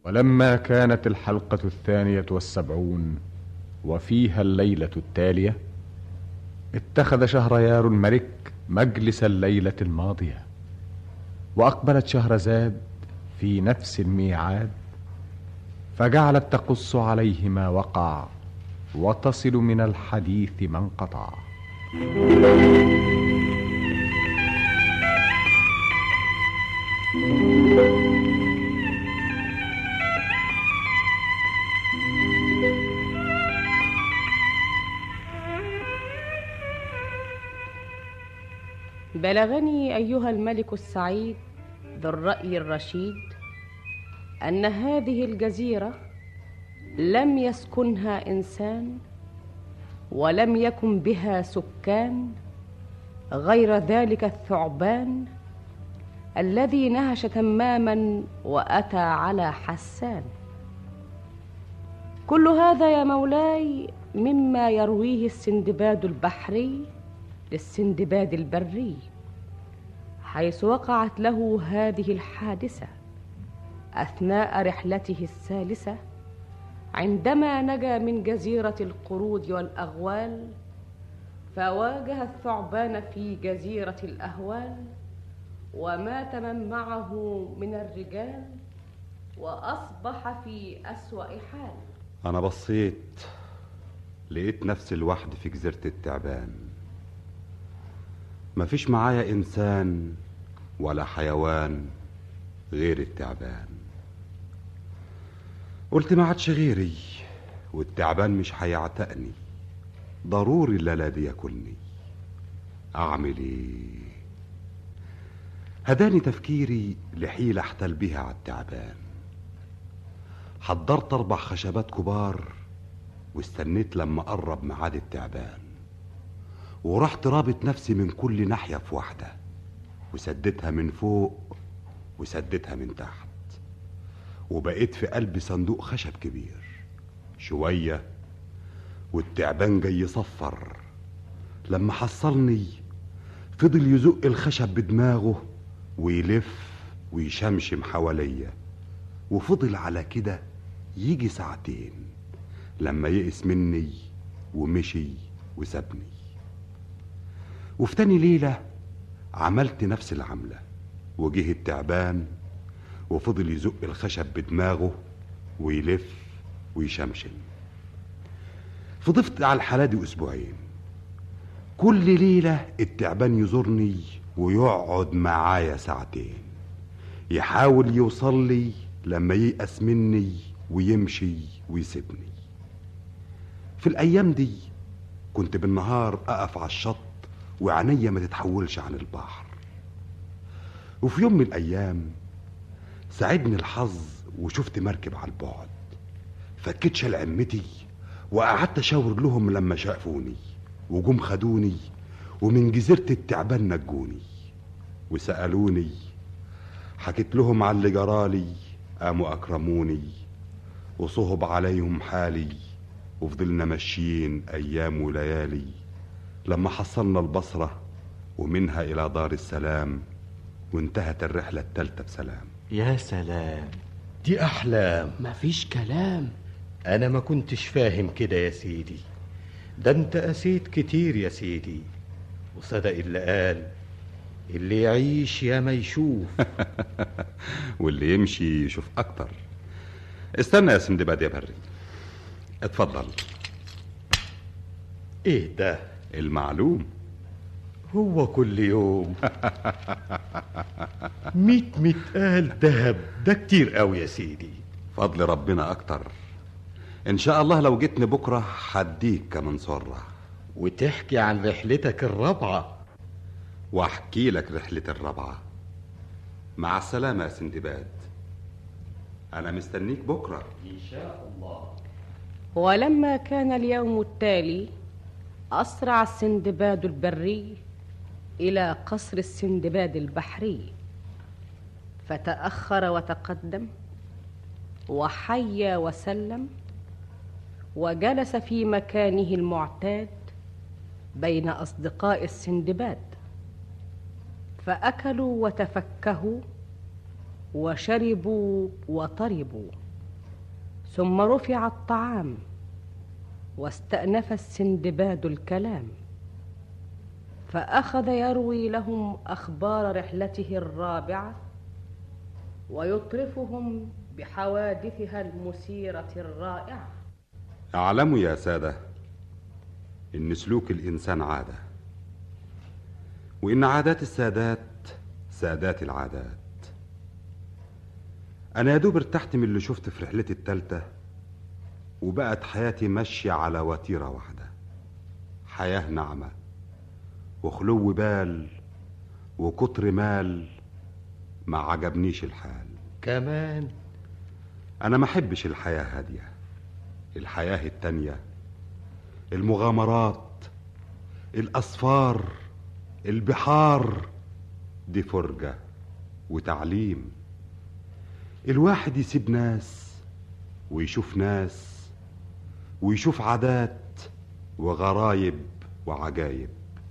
ولما كانت الحلقة 72 وفيها الليلة التالية، اتخذ شهريار الملك مجلس الليلة الماضية، وأقبلت شهرزاد في نفس الميعاد، فجعلت تقص عليه ما وقع وتصل من الحديث ما انقطع. بلغني أيها الملك السعيد ذو الرأي الرشيد أن هذه الجزيرة لم يسكنها إنسان ولم يكن بها سكان غير ذلك الثعبان الذي نهش تماما وأتى على حسان. كل هذا يا مولاي مما يرويه السندباد البحري للسندباد البري، حيث وقعت له هذه الحادثة أثناء رحلته الثالثة، عندما نجا من جزيرة القرود والأغوال، فواجه الثعبان في جزيرة الأهوال، ومات من معه من الرجال، وأصبح في أسوأ حال. أنا بصيت لقيت نفسي لوحدي في جزيرة التعبان، مفيش معايا إنسان ولا حيوان غير التعبان. قلت ما عادش غيري، والتعبان مش هيعتقني، ضروري الليلة دي ياكلني. أعمل إيه؟ هداني تفكيري لحيلة احتل بيها على التعبان. حضرت 4 خشبات كبار واستنيت لما قرب ميعاد التعبان، ورحت رابط نفسي من كل ناحية في واحدة، وسدتها من فوق وسدتها من تحت، وبقيت في قلب صندوق خشب كبير. شوية والتعبان جاي يصفر، لما حصلني فضل يزق الخشب بدماغه ويلف ويشمشم حواليا، وفضل على كده يجي 2 ساعة، لما يئس مني ومشي وسابني. وفي تاني ليلة عملت نفس العملة، وجه التعبان وفضل يزق الخشب بدماغه ويلف ويشمشم. فضفت على الحالة دي 2 أسبوع، كل ليلة التعبان يزورني ويقعد معايا 2 ساعة، يحاول يوصل لي لما ييأس مني ويمشي ويسيبني. في الأيام دي كنت بالنهار أقف على الشط وعينيا ما تتحولش عن البحر. وفي يوم من الأيام ساعدني الحظ وشفت مركب على البعد، فكيت شال عمتي وقعدت أشاور لهم لما شافوني، وجم خدوني ومن جزيرة التعبان نجوني وسألوني. حكيت لهم على اللي جرالي، قاموا أكرموني وصهب عليهم حالي، وفضلنا ماشيين أيام وليالي لما حصلنا البصرة ومنها إلى دار السلام، وانتهت الرحلة الثالثة بسلام. يا سلام، دي أحلام، مفيش كلام. أنا ما كنتش فاهم كده يا سيدي، ده أنت قسيت كتير يا سيدي، وصدق اللي قال اللي يعيش يا ما يشوف. واللي يمشي يشوف أكتر. استنى يا سندباد يا بري، اتفضل. إيه ده؟ المعلوم. هو كل يوم 100 متقال دهب، ده كتير قوي يا سيدي. فضل ربنا أكتر، إن شاء الله لو جيتني بكرة هديك كمان صرة، وتحكي عن رحلتك الرابعة. واحكي لك رحلة الرابعة. مع السلامة يا سندباد، أنا مستنيك بكرة إن شاء الله. ولما كان اليوم التالي، أسرع السندباد البري إلى قصر السندباد البحري، فتأخر وتقدم وحيا وسلم، وجلس في مكانه المعتاد بين أصدقاء السندباد، فأكلوا وتفكهوا وشربوا وطربوا. ثم رفع الطعام واستأنف السندباد الكلام، فأخذ يروي لهم أخبار رحلته الرابعة ويطرفهم بحوادثها المثيرة الرائعة. اعلموا يا سادة إن سلوك الإنسان عادة، وإن عادات السادات سادات العادات. أنا يا دوب ارتحت من اللي شفت في رحلتي التالتة، وبقت حياتي ماشية على وتيرة واحدة، حياة ناعمة وخلو بال وكتر مال. ما عجبنيش الحال كمان. أنا ما حبش الحياة هادية، الحياة التانية، المغامرات، الأسفار، البحار، دي فرجة وتعليم. الواحد يسيب ناس ويشوف ناس ويشوف عادات وغرايب وعجايب.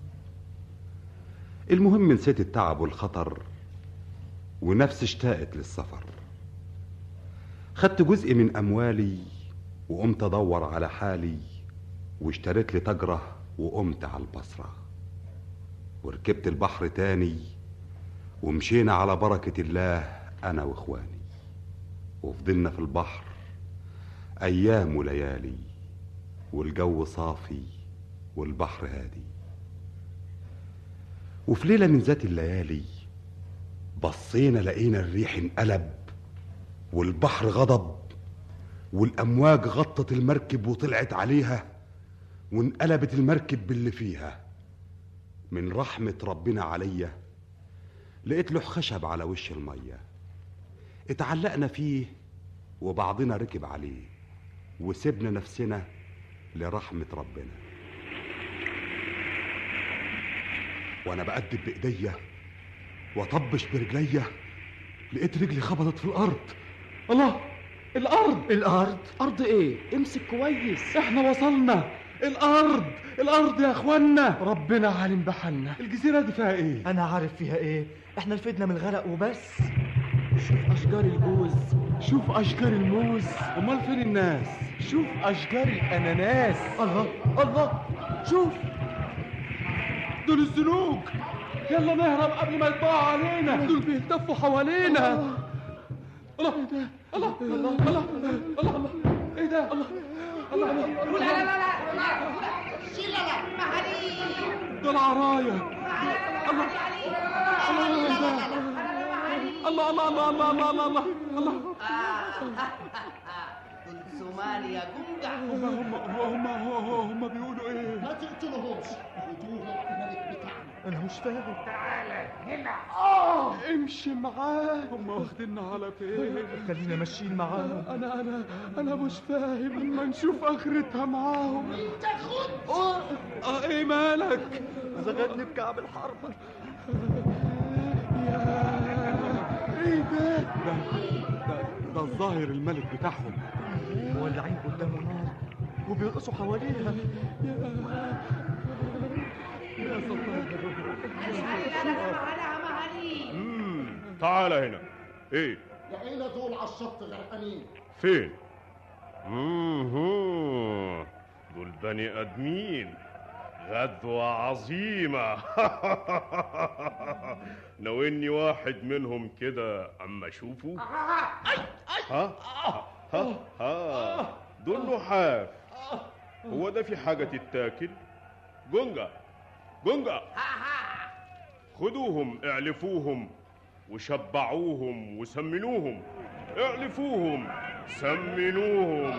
المهم نسيت التعب والخطر ونفسي اشتاقت للسفر. خدت جزء من أموالي وقمت أدور على حالي، واشتريت لي تجرة وقمت على البصرة، وركبت البحر تاني ومشينا على بركة الله أنا وإخواني، وفضلنا في البحر أيام وليالي، والجو صافي والبحر هادي. وفي ليلة من ذات الليالي بصينا لقينا الريح انقلب والبحر غضب، والأمواج غطت المركب وطلعت عليها، وانقلبت المركب باللي فيها. من رحمة ربنا عليا لقيت له خشب على وش المية، اتعلقنا فيه وبعضنا ركب عليه، وسبنا نفسنا لرحمة ربنا. وانا بقدب بايديا واطبش برجليا، لقيت رجلي خبطت في الارض. الله، الارض أرض إيه؟ امسك كويس. احنا وصلنا الارض يا اخوانا. ربنا عالم بحالنا. الجزيرة دي فيها ايه؟ أنا عارف فيها إيه. إحنا الفدنا من الغرق وبس. شوف أشجار الجوز، شوف أشجار الموز. امال فين الناس؟ شوف أشجار الأناناس. الله، شوف دول الزنوج. يلا نهرب قبل ما يطلعوا علينا، دول بيلتفوا حوالينا. الله الله الله الله الله، ايه ده؟ الله الله، لا شيل معلي دول عرايا. الله الله الله الله الله الله الله الله الله. دول سومالي يا جمجع. هم بيقولوا ايه؟ ما تقتلهمش، خدوهم الملك بتاعنا. أنا مش فاهم. تعالى هنا. امشي معاه. هم واخديننا على فين؟ خلينا ماشيين معاهم. انا مش فاهم. اما نشوف اخرتها معاهم. انت خد. ايه مالك؟ زغلني بكعب الحربة. ايه ده الظاهر الملك بتاعهم. مولعين قدامه نار وبيرقصوا حواليها. يا تعال هنا. ايه لقينا دول على الشط غرقانين. فين؟ دول بني ادمين. غدوة عظيمة. لو اني واحد منهم كده اما اشوفه. ها دول نحاف. هو ده في حاجة تتاكل؟ جونجا خدوهم اعلفوهم وشبعوهم وسمنوهم. اعلفوهم سمنوهم.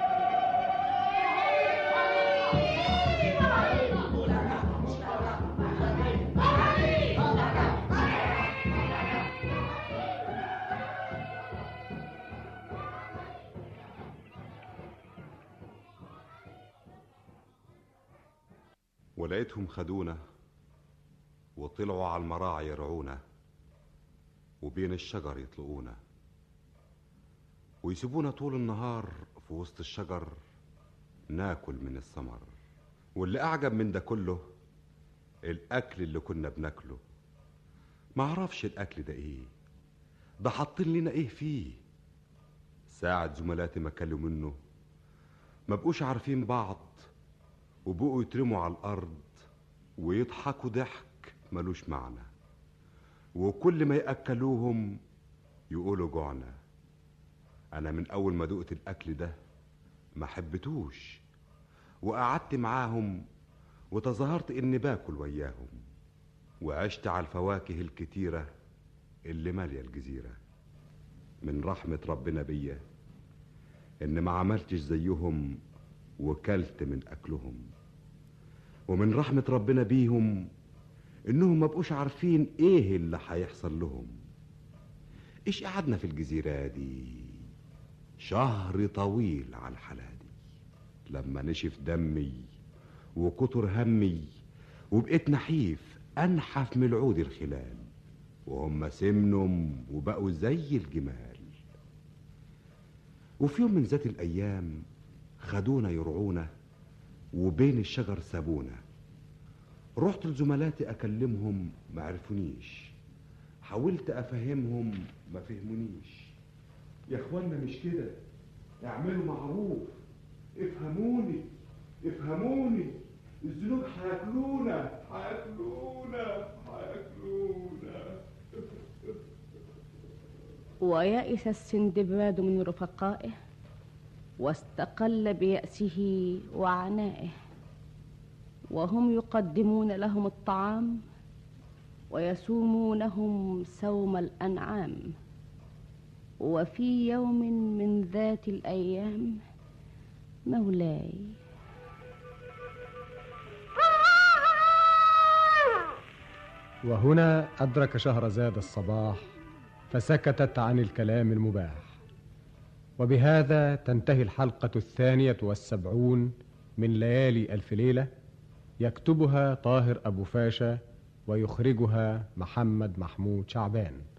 ولقيتهم خدونا وطلعوا على المراعي يرعونا، وبين الشجر يطلقونا، ويسيبونا طول النهار في وسط الشجر ناكل من الثمر. واللي أعجب من ده كله الأكل اللي كنا بناكله. معرفش الأكل ده إيه، ده حاطين لنا إيه فيه. ساعة زملاتي ما كلوا منه ما بقوش عارفين بعض، وبقوا يترموا على الأرض ويضحكوا ضحك ملوش معنى، وكل ما يأكلوهم يقولوا جوعنا. أنا من أول ما دقت الأكل ده ما حبتوش، وقعدت معاهم وتظاهرت إني باكل وياهم، وعشت على الفواكه الكتيرة اللي مالية الجزيرة. من رحمة ربنا بيا إن ما عملتش زيهم وكلت من أكلهم، ومن رحمة ربنا بيهم إنهم ما بقوش عارفين إيه اللي هيحصل لهم. إيش قعدنا في الجزيرة دي شهر طويل على الحالة دي، لما نشف دمي وكتر همي وبقيت نحيف أنحف من العود الخلال، وهم سمنم وبقوا زي الجمال. وفي يوم من ذات الأيام خدونا يرعونا وبين الشجر سابونا. رحت لزملاتي أكلمهم ما عرفونيش، حاولت أفهمهم ما فهمونيش. يا اخوانا مش كده، اعملوا معروف، افهموني افهموني، الذنوب هياكلونا هياكلونا هياكلونا. ويأس السندباد من رفقائه واستقل بيأسه وعنائه، وهم يقدمون لهم الطعام ويسومونهم سوم الأنعام. وفي يوم من ذات الأيام مولاي وهنا أدرك شهرزاد الصباح فسكتت عن الكلام المباح. وبهذا تنتهي الحلقة 72 من ليالي ألف ليلة، يكتبها طاهر أبو فاشا ويخرجها محمد محمود شعبان.